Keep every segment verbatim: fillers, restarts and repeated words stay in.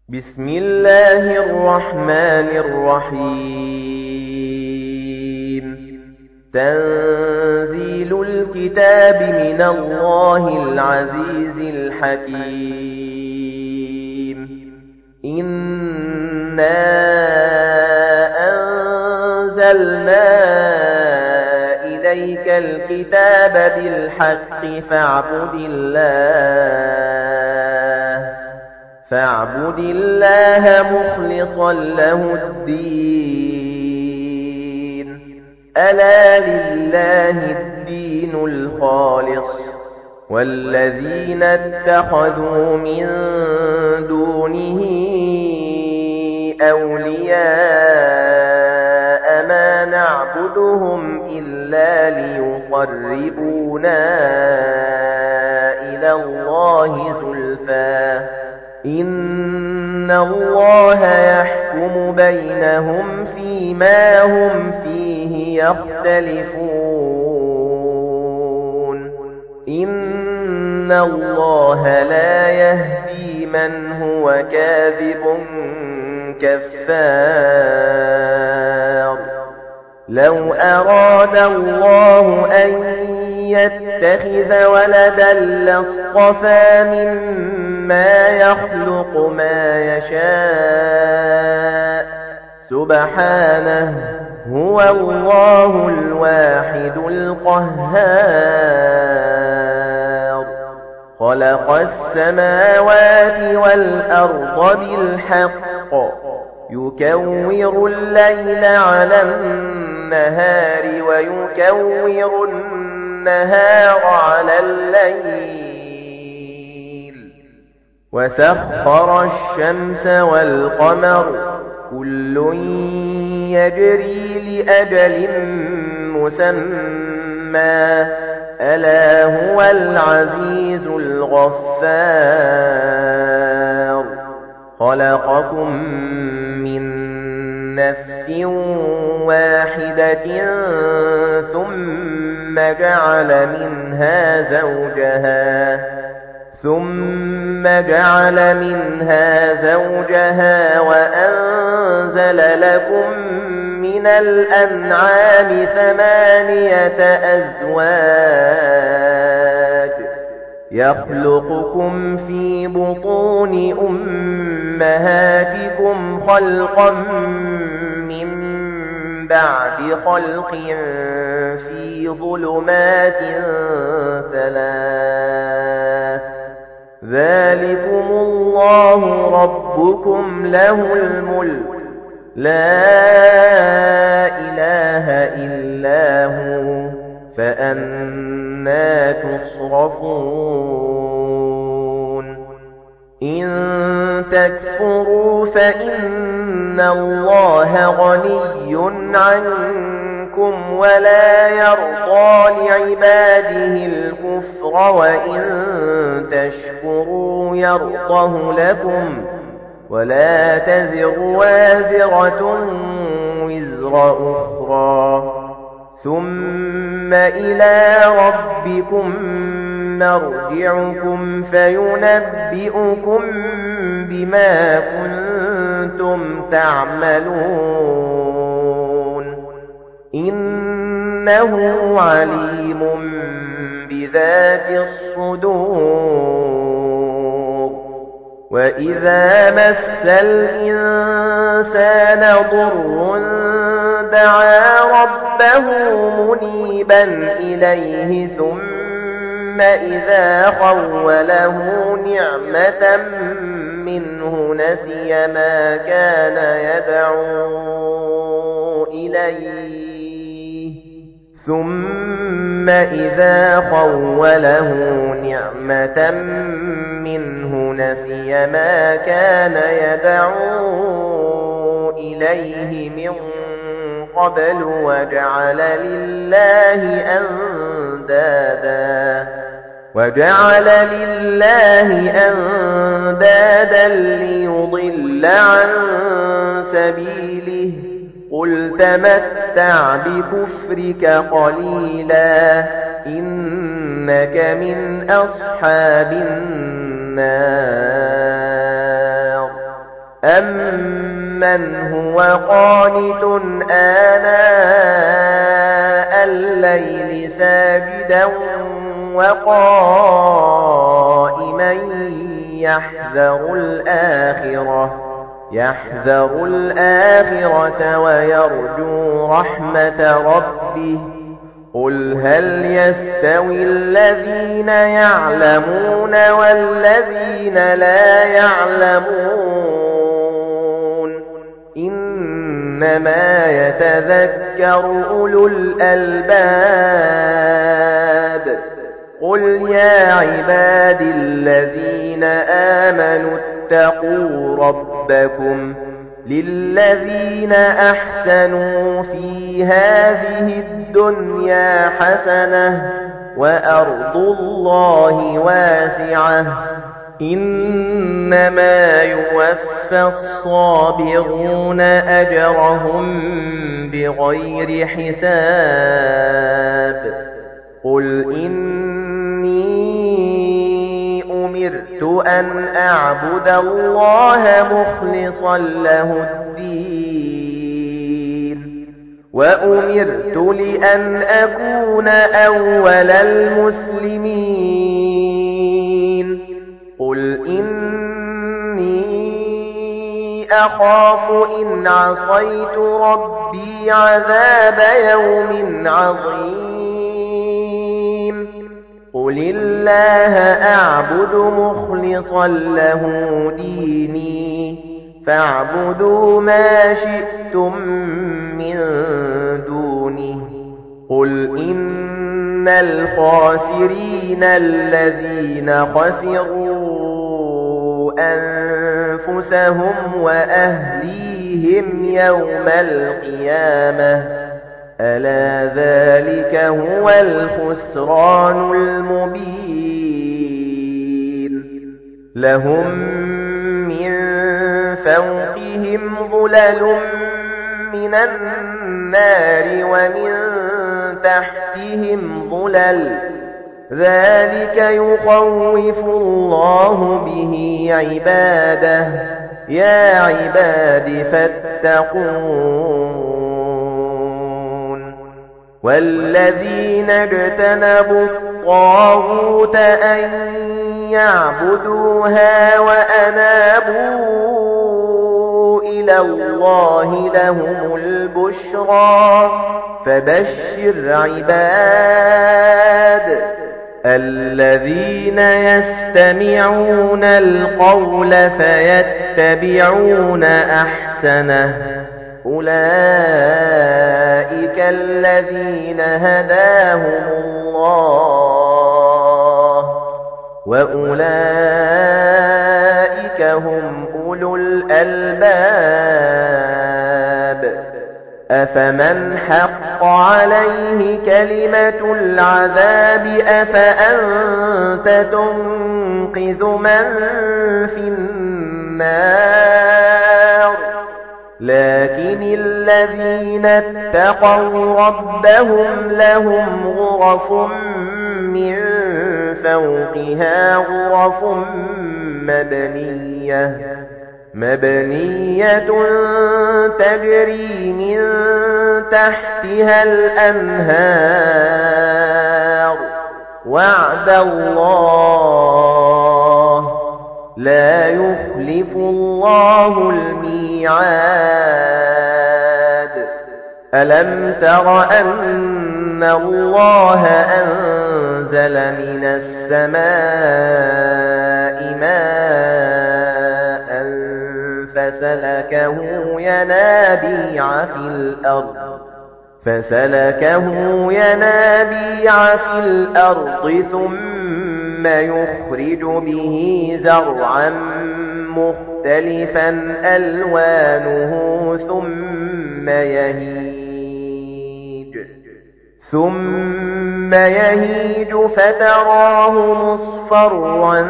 بسم الله الرحمن الرحيم تنزيل الكتاب من الله العزيز الحكيم إنا أنزلنا إليك الكتاب بالحق فاعبد الله فاعبد الله مخلصا له الدين ألا لله الدين الخالص والذين اتخذوا من دونه أولياء ما نعبدهم إلا ليقربونا إلى الله زلفى إن الله يحكم بينهم فيما هم فيه يختلفون إن الله لا يهدي من هو كاذب كفار لو أراد الله أن يتخذ ولدا لاصطفى مما يخلق ما يشاء سبحانه هو الله الواحد القهار خلق السماوات والأرض بالحق يكور الليل على النهار ويكور النهار على الليل وسخر الشمس والقمر كل يجري لأجل مسمى ألا هو العزيز الغفار خلقكم من نفس واحدة ثم جعل منها زوجها ثم جعل منها زوجها وأنزل لكم من الأنعام ثمانية أزواج يخلقكم في بطون أمهاتكم خلقا من بعد خلق في ظلمات ثلاث ذلكم الله ربكم له الملك لا إله إلا هو فأنى تصرفون إن تكفروا فإن الله غني عنكم ولا يرضى لعباده الكفر وإن تشكروا يرضه لكم ولا تزر وازرة وزر أخرى ثم إلى ربكم مرجعكم فينبئكم بما كنتم تعملون إنه عليم بذات الصدور وإذا مس الإنسان ضر دعا ربه منيبا إليه ثم إذا خوله نعمة منه نسي ما كان يدعو إليه ثم إذا خوله نعمة منه نسي ما كان يدعو إليه من قبل وجعل لله أندادا وجعل لله أندادا ليضل عن سبيله قل تمتع بكفرك قليلا إنك من أصحاب النار أَمَّنْ هُوَ قَانِتٌ آنَاءَ اللَّيْلِ سَاجِدًا وَقَائِمًا يَحْذَرُ الْآخِرَةَ يَحْذَرُ الْآخِرَةَ وَيَرْجُو رَحْمَةَ رَبِّهِ قُلْ هَلْ يَسْتَوِي الَّذِينَ يَعْلَمُونَ وَالَّذِينَ لَا يَعْلَمُونَ إِنَّمَا يَتَذَكَّرُ أُولُو الْأَلْبَابِ قُلْ يَا عِبَادِي الَّذِينَ آمَنُوا اتَّقُوا رَبَّكُمْ لِلَّذِينَ أَحْسَنُوا فِي هَذِهِ الدُّنْيَا حَسَنَةٌ وَأَرْضُ اللَّهِ وَاسِعَةٌ إِنَّمَا يُوَفَّى الصَّابِرُونَ أَجْرَهُم بِغَيْرِ حِسَابٍ قُلْ إِنِّي أُمِرْتُ أَنْ أَعْبُدَ اللَّهَ مُخْلِصًا لَهُ الدِّينَ وَأُمِرْتُ لِأَنْ أَكُونَ أَوَّلَ الْمُسْلِمِينَ قُلْ إِنِّي أَخَافُ إِنْ عَصَيْتُ رَبِّي عَذَابَ يَوْمٍ عَظِيمٍ قُلِ اللَّهَ أَعْبُدُ مُخْلِصًا لَهُ دِينِي فَاعْبُدُوا مَا شِئْتُم مِّن دُونِهِ قُلْ إِنَّ الْخَاسِرِينَ الَّذِينَ خَسِرُوا أَنفُسَهُمْ وَأَهْلِيهِمْ يَوْمَ الْقِيَامَةِ أَلَا ذَلِكَ هُوَ الْخُسْرَانُ الْمُبِينُ لَهُم مِّن فَوْقِهِمْ ظُلَلٌ مِّنَ النَّارِ وَمِن تَحْتِهِمْ ظُلَلٌ ذَلِكَ يُخَوِّفُ اللَّهُ بِهِ عِبَادَهُ يَا عِبَادِ فَاتَّقُونِ وَالَّذِينَ اجْتَنَبُوا الطَّاغُوتَ أَن يَعْبُدُوهَا وَأَنَابُوا إِلَى اللَّهِ لَهُمُ الْبُشْرَى فَبَشِّرْ عِبَادِ الَّذِينَ يَسْتَمِعُونَ الْقَوْلَ فَيَتَّبِعُونَ أَحْسَنَهُ أُولَئِكَ الَّذِينَ هَدَاهُمُ اللَّهُ وَأُولَئِكَ هُمْ أُولُو الْأَلْبَابِ أَفَمَنْ حَقَّ عَلَيْهِ كَلِمَةُ الْعَذَابِ أَفَأَنْتَ تُنقِذُ مَنْ فِي النَّارِ لَكِنِ الَّذِينَ اتَّقَوْا رَبَّهُمْ لَهُمْ غُرَفٌ مِّن فَوْقِهَا غُرَفٌ مَّبْنِيَّةٌ مَبْنِيَّةٌ تَجْرِي مِن تَحْتِهَا الْأَنْهَارُ وَعْدَ اللَّهِ لَا يُخْلِفُ اللَّهُ الْمِيعَادَ أَلَمْ تَرَ أَنَّ اللَّهَ أَنزَلَ مِنَ السَّمَاءِ مَاءً فَسَلَكَهُ يَنَابِيعَ فِي الْأَرْضِ فَسَلَكَهُ يَنَابِيعَ فِي الْأَرْضِ ثُمَّ يُخْرِجُ بِهِ زَرْعًا مُخْتَلِفًا أَلْوَانُهُ ثُمَّ يَهِيجُ ثُمَّ يَهِيجُ فَتَرَاهُ مُصْفَرًّا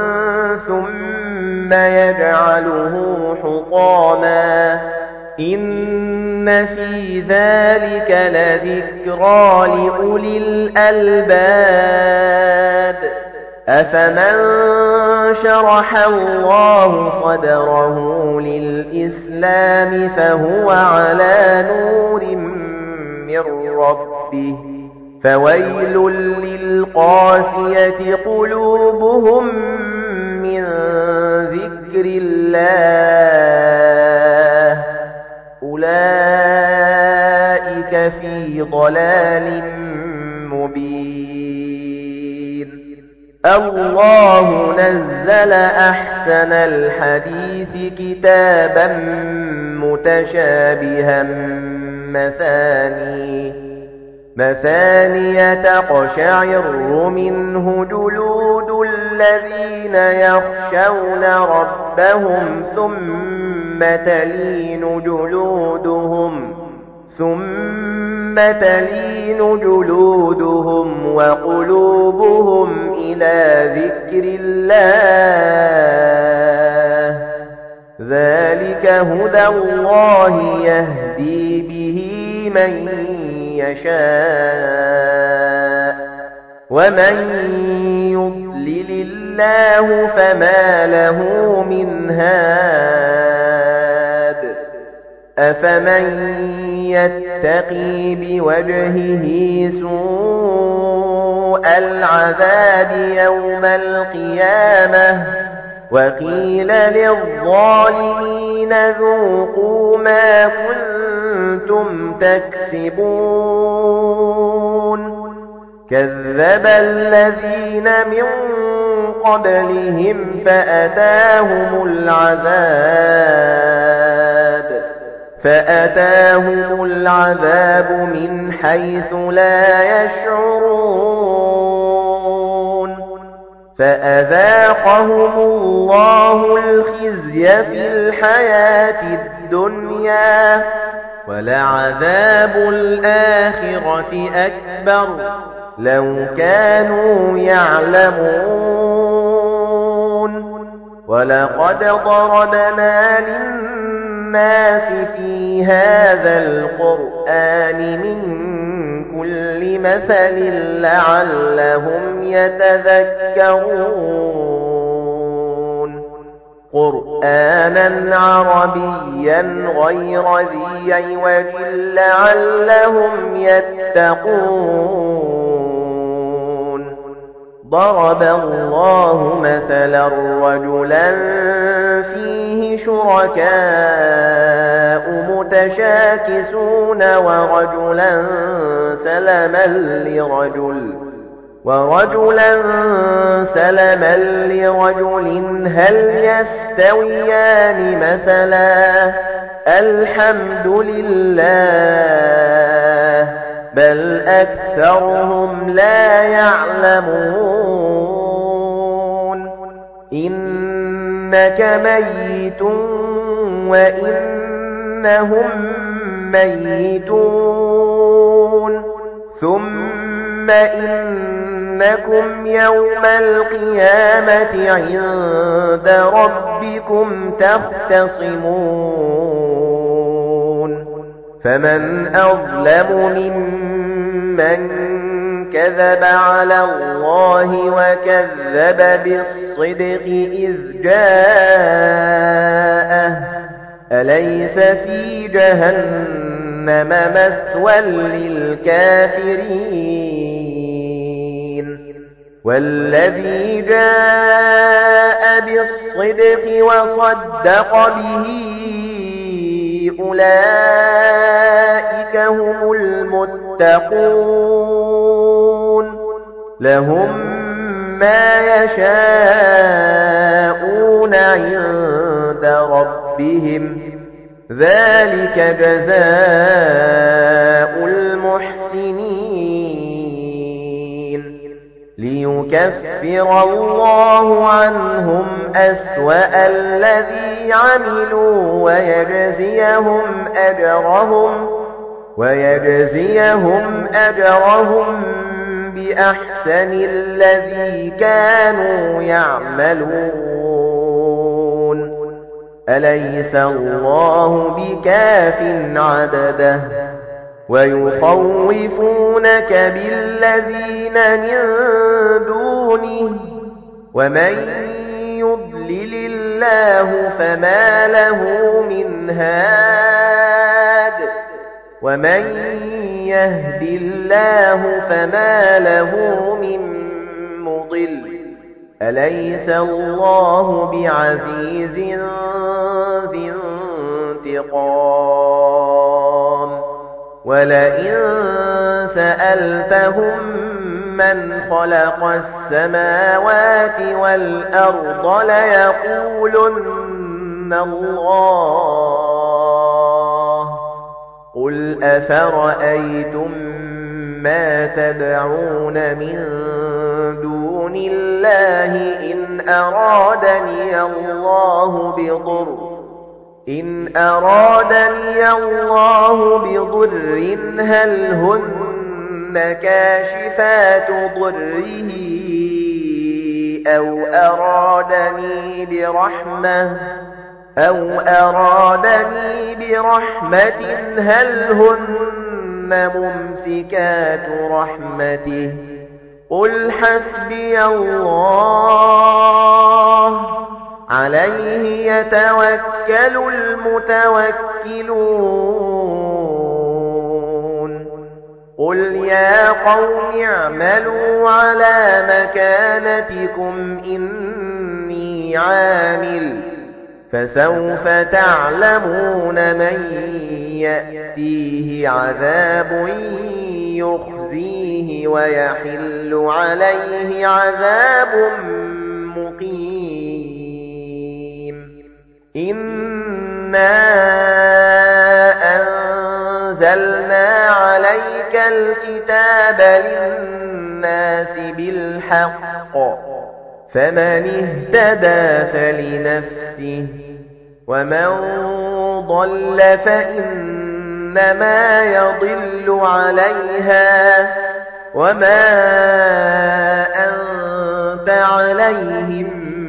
ثُمَّ يَجْعَلُهُ حُطَامًا إِنَّ فِي ذَلِكَ لَذِكْرَى لِأُولِي الْأَلْبَابِ أفمن شرح الله صدره للإسلام فهو على نور من ربه فويل للقاسية قلوبهم من ذكر الله أولئك في ضلال مبين الله نزل أحسن الحديث كتابا متشابها مثاني مثانية تقشعر منه جلود الذين يخشون ربهم ثم تلين جلودهم ثم تلين جلودهم وقلوبهم إلى ذكر الله ذلك هدى الله يهدي به من يشاء ومن يضلل الله فما له من هاد أفمن يتقي بوجهه سوء العذاب يوم القيامة وقيل للظالمين ذوقوا ما كنتم تكسبون كذب الذين من قبلهم فأتاهم العذاب فأتاهم العذاب من حيث لا يشعرون فأذاقهم الله الخزي في الحياة الدنيا ولعذاب الآخرة أكبر لو كانوا يعلمون ولقد ضربنا للناس في هذا القرآن من كل مثل لعلهم يتذكرون قرآنا عربيا غير ذي عوج لعلهم يتقون ضرب الله مثلا رجلا فيه شركاء متشاكسون ورجلا سلما لرجل ورجلا سلما لرجل هل يستويان مثلا الحمد لله بل أكثرهم لا يعلمون إنك ميت وإنهم ميتون ثم إنكم يوم القيامة عند ربكم تختصمون فمن أظلم ممن كذب على الله وكذب بالصدق إذ جاءه أليس في جهنم مثوى للكافرين والذي جاء بالصدق وصدق به أولئك هم المتقون لهم ما يشاءون عند ربهم ذلك جزاء المحسنين ليكفر الله عنهم أسوأ الذي عملوا ويجزيهم أجرهم ويجزيهم أجرهم بأحسن الذي كانوا يعملون أليس الله بكاف عبده ويخوفونك بالذين من دونه ومن يضلل الله فما له من هاد ومن يهد الله فما له من مضل أليس الله بعزيز ذي انتقام ولئن سألتهم من خلق السماوات والأرض ليقولن الله قل أفرأيتم ما تدعون من دون الله إن أرادني الله بضر إن أرادني الله بضر هل هن كاشفات ضره أو أرادني برحمة أو أرادني برحمة هل هن ممسكات رحمته قل حسبي الله عليه يتوكل المتوكلون قل يا قوم اعملوا على مكانتكم إني عامل فسوف تعلمون من يأتيه عذاب يخزيه ويحل عليه عذاب مقيم إنا أنزلنا عليك الكتاب للناس بالحق فمن اهتدى فلنفسه ومن ضل فإنما يضل عليها وما أنت عليهم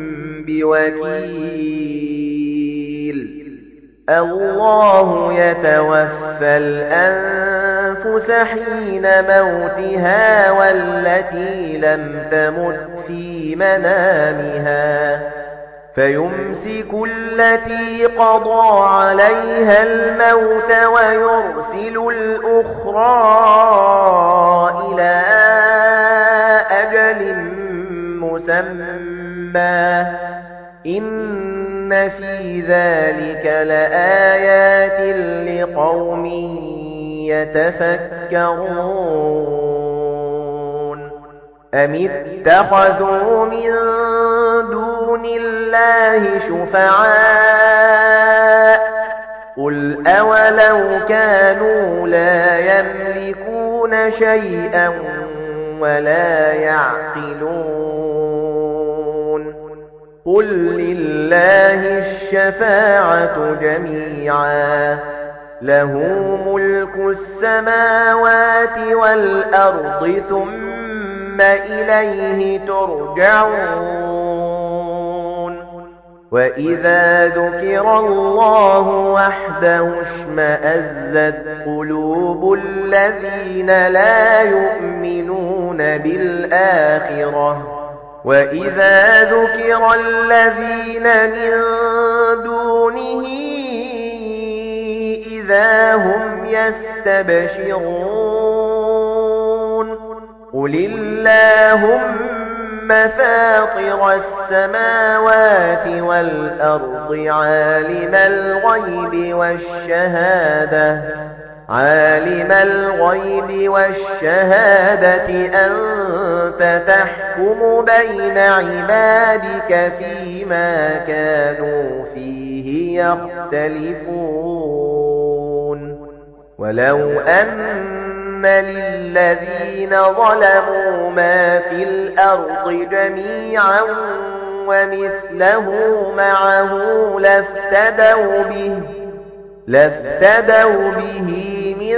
بوكيل الله يتوفى الأنفس حين موتها والتي لم تمت في منامها فيمسك التي قضى عليها الموت ويرسل الأخرى إلى أجل مسمى إن في ذلك لآيات لقوم يتفكرون أم اتخذوا من دون الله شفعاء قل أولو كانوا لا يملكون شيئا ولا يعقلون قل لله الشفاعة جميعا له ملك السماوات والأرض ثم إليه ترجعون وإذا ذكر الله وحده اشمأزت قلوب الذين لا يؤمنون بالآخرة وإذا ذكر الذين من دونه إذا هم يستبشرون قل اللهم فاطر السماوات والأرض عالم الغيب والشهادة عالم الغيب والشهادة أنت تحكم بين عبادك فيما كانوا فيه يختلفون ولو أن للذين ظلموا ما في الأرض جميعا ومثله معه لافتدوا به لافتدوا به من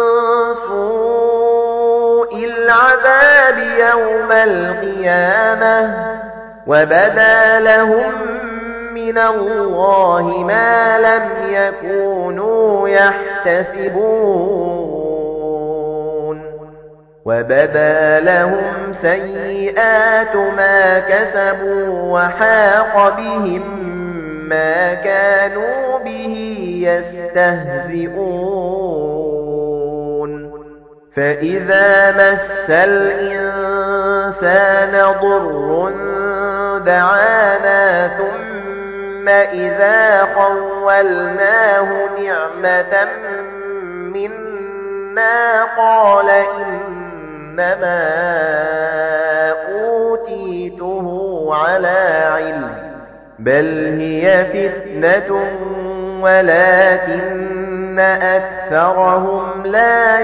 سوء العذاب يوم القيامة وبدا لهم من الله ما لم يكونوا يحتسبون وَبَدَا لَهُمْ سَيِّئَاتُ مَا كَسَبُوا وَحَاقَ بِهِم مَّا كَانُوا بِهِ يَسْتَهْزِئُونَ فَإِذَا مَسَّ الْإِنسَانَ ضُرٌّ دَعَانَا ثُمَّ إِذَا خَوَّلْنَاهُ نِعْمَةً مِنَّا قَالَ إِنَّمَا أُوتِيتُهُ عَلَى عِلْمٍ بَلْ هِيَ فِتْنَةٌ وَلَكِنَّ أَكْثَرَهُمْ لَا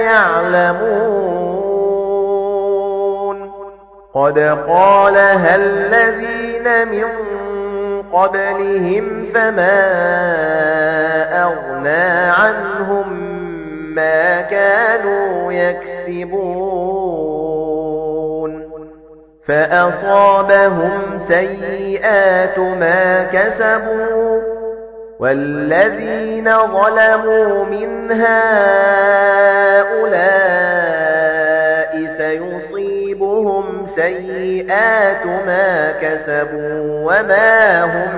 يَعْلَمُونَ قَدْ قَالَهَا الَّذِينَ مِنْ قَبْلِهِمْ فَمَا أَغْنَى عَنْهُمْ مَا كَانُوا يَكْسِبُونَ فَأَصَابَهُمْ سَيِّئَاتُ مَا كَسَبُوا وَالَّذِينَ ظَلَمُوا مِنْ هَؤُلَاءِ سَيُصِيبُهُمْ سَيِّئَاتُ مَا كَسَبُوا وَمَا هُمْ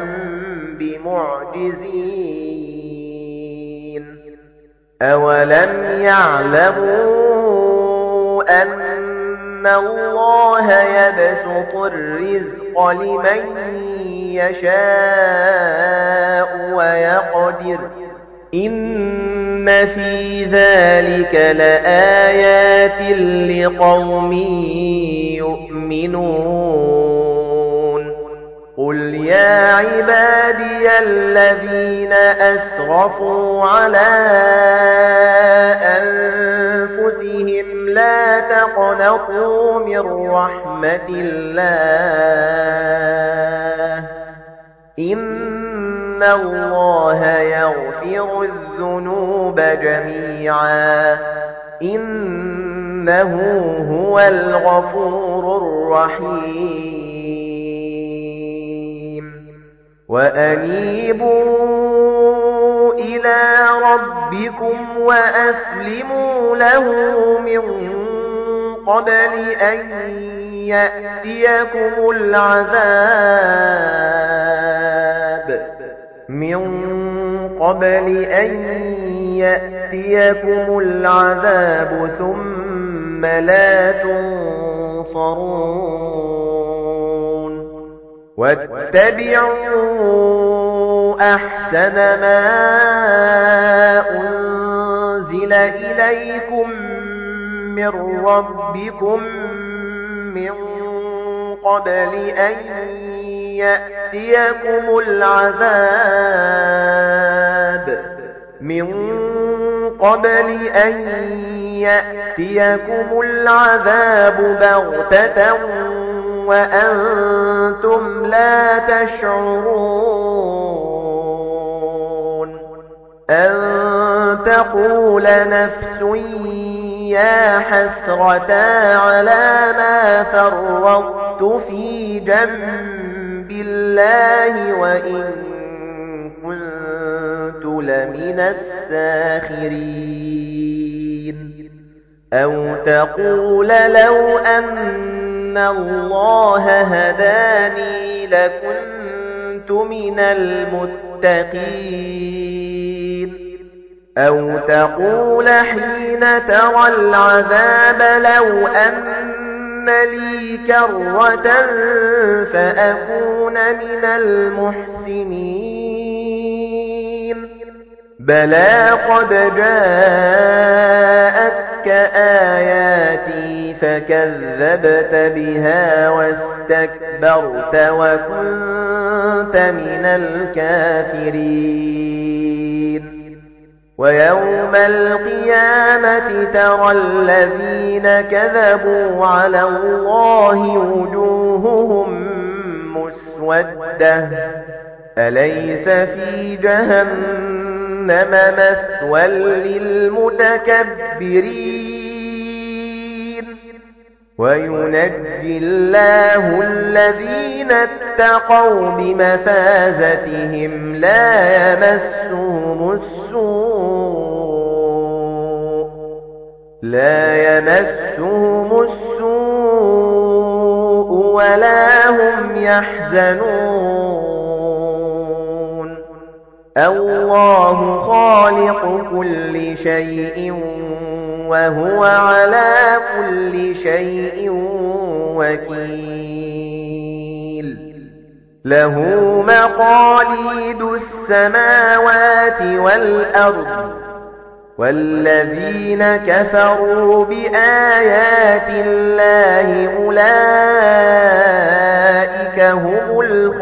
بِمُعْجِزِينَ أَوَلَمْ يَعْلَمُوا أَنَّ اللَّهَ يَبْسُطُ الرِّزْقَ لِمَن يَشَاءُ وَيَقْدِرُ إِنَّ فِي ذَلِكَ لَآيَاتٍ لِقَوْمٍ يُؤْمِنُونَ قُلْ يَا عِبَادِيَ الَّذِينَ أَسْرَفُوا عَلَى أَنفُسِهِمْ لَا تَقْنَطُوا مِنْ رَحْمَةِ اللَّهِ إِنَّ اللَّهَ يَغْفِرُ الذُّنُوبَ جَمِيعًا إِنَّهُ هُوَ الْغَفُورُ الرَّحِيمُ وَأَنِيبُوا إِلَى رَبِّكُمْ وَأَسْلِمُوا لَهُ مِنْ قَبْلِ أَنْ يَأْتِيَكُمُ الْعَذَابُ مِنْ قَبْلِ أَنْ يَأْتِيَكُمُ الْعَذَابُ ثُمَّ لَا تُنْصَرُونَ وَاتَّبِعُوا أَحْسَنَ مَا أُنْزِلَ إِلَيْكُمْ مِنْ رَبِّكُمْ مِنْ قَبْلِ أَنْ يَأْتِيَكُمُ الْعَذَابُ مِنْ قَبْلِ أَنْ يَأْتِيَكُمُ الْعَذَابُ بَغْتَةً وَأَنْتُمْ لَا تَشْعُرُونَ أَنْ تَقُولَ نَفْسٌ يَا حَسْرَتَا عَلَى مَا فَرَّطتُ فِي جَنبِ اللَّهِ وَإِنْ كُنْتُ لَمِنَ السَّاخِرِينَ أَوْ تَقُولَ لَوْ أَنَّ اللَّهَ هَدَانِي لَكُنْتُ مِنَ الْمُتَّقِينَ أَوْ تَقُولَ حِينَ تَرَى الْعَذَابَ لَوْ أَنَّ لِي كَرَّةً فَأَكُونَ مِنَ الْمُحْسِنِينَ بَلَى قَدْ جَاءَتْكَ آيَاتِي فَكَذَّبْتَ بِهَا وَاسْتَكْبَرْتَ وَكُنْتَ مِنَ الْكَافِرِينَ وَيَوْمَ الْقِيَامَةِ تَرَى الَّذِينَ كَذَبُوا عَلَى اللَّهِ وُجُوهُهُمْ مُسْوَدَّةٌ أَلَيْسَ فِي جَهَنَّمَ مَثْوًى لِلْمُتَكَبِّرِينَ وَيُنَجِّي اللَّهُ الَّذِينَ اتَّقَوْا بِمَفَازَتِهِمْ لَا يَمَسُّهُمُ السُّوءُ لا يمسهم السوء ولا هم يحزنون الله خالق كل شيء وهو على كل شيء وكيل له مقاليد السماوات والأرض والذين كفروا بآيات الله أولئك هم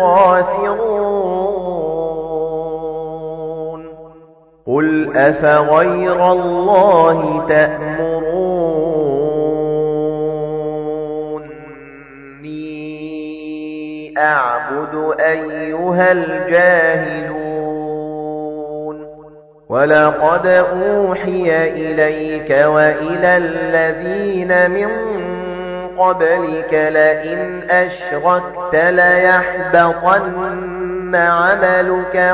الخاسرون قل أفغير الله تأمروني أعبد أيها الجاهلون ولقد أوحي إليك وإلى الذين من قبلك لئن أشركت ليحبطن عملك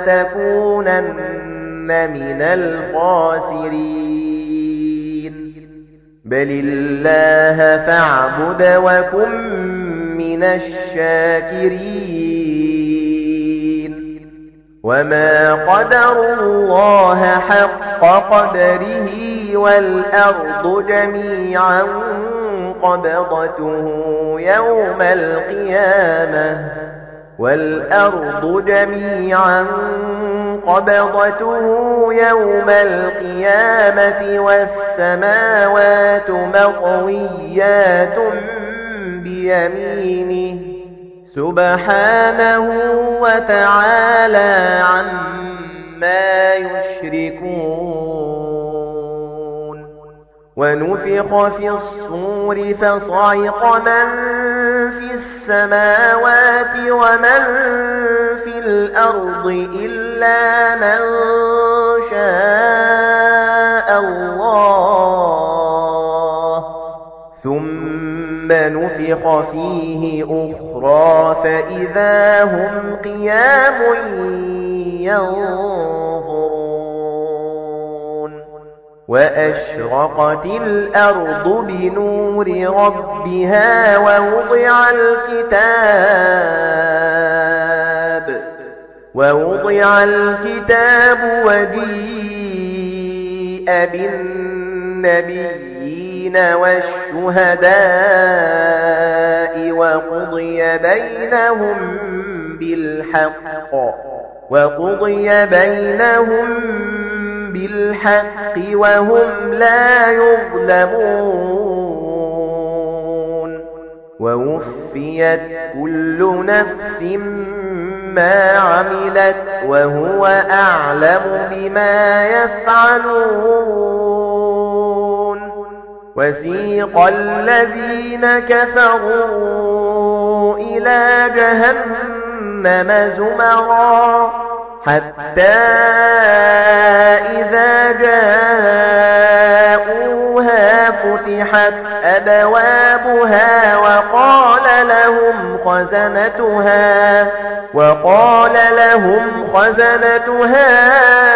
ولتكونن من الخاسرين بل الله فاعبد وكن من الشاكرين وما قدروا الله حق قدره والأرض جميعا قبضته يوم القيامة والأرض جميعا قبضته يوم القيامة والسماوات مطويات بيمينه سبحانه وتعالى عما يشركون ونفخ في الصور فصعق من في السماوات ومن في الأرض إلا من شاء الله ثم نفخ فيه أخرى فإذا هم قيام ينظرون وأشرقت الأرض بنور ربها ووضع الكتاب ووضع الكتاب وجيء بالنبيين والشهداء وقضي بينهم بالحق وقضي بينهم بالحق وهم لا يظلمون ووفيت كل نفس ما عملت وهو أعلم بما يفعلون وسيق الذين كفروا إلى جهنم زمرا حتى إذا جاءوها فتحت أبوابها وقال لهم خزنتها وقال لهم خزنتها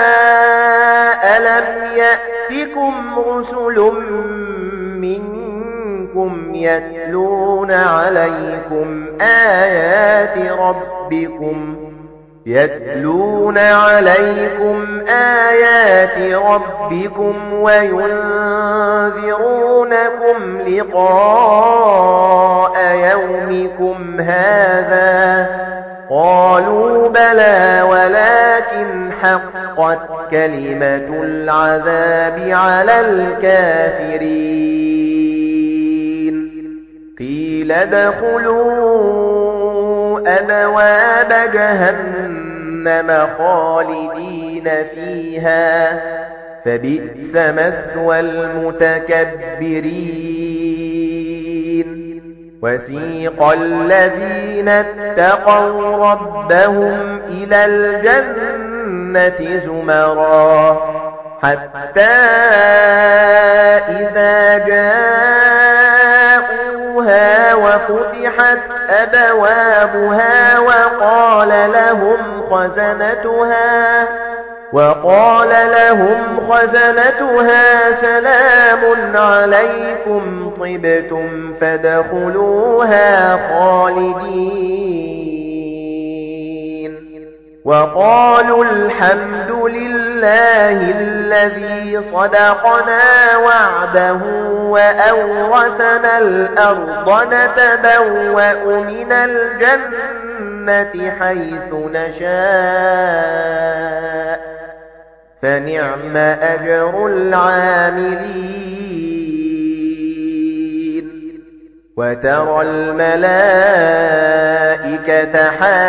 ألم يأتكم رسل منكم يتلون عليكم آيات ربكم يتلون عليكم آيات ربكم وينذرونكم لقاء يومكم هذا قالوا بلى ولكن حقت كلمة العذاب على الكافرين قيل ادخلوا أبواب جهنم خالدين فيها فبئس مثوى المتكبرين وسيق الذين اتقوا ربهم إلى الجنة زمرا حتى إذا جاءوها وفتحت أبوابها وقال لهم خزنتها وقال لهم خزنتها سلام عليكم طبتم فادخلوها خالدين وقالوا الحمد لله الذي صدقنا وعده وأورثنا الأرض نتبوأ من الجنة حيث نشاء فنعم أجر العاملين وترى الملائكة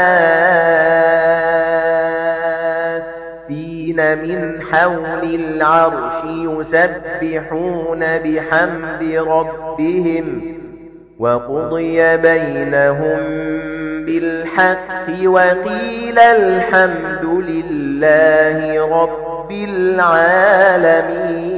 حافين من حول العرش يسبحون بحمد ربهم وقضي بينهم بالحق وقيل الحمد لله رب العالمين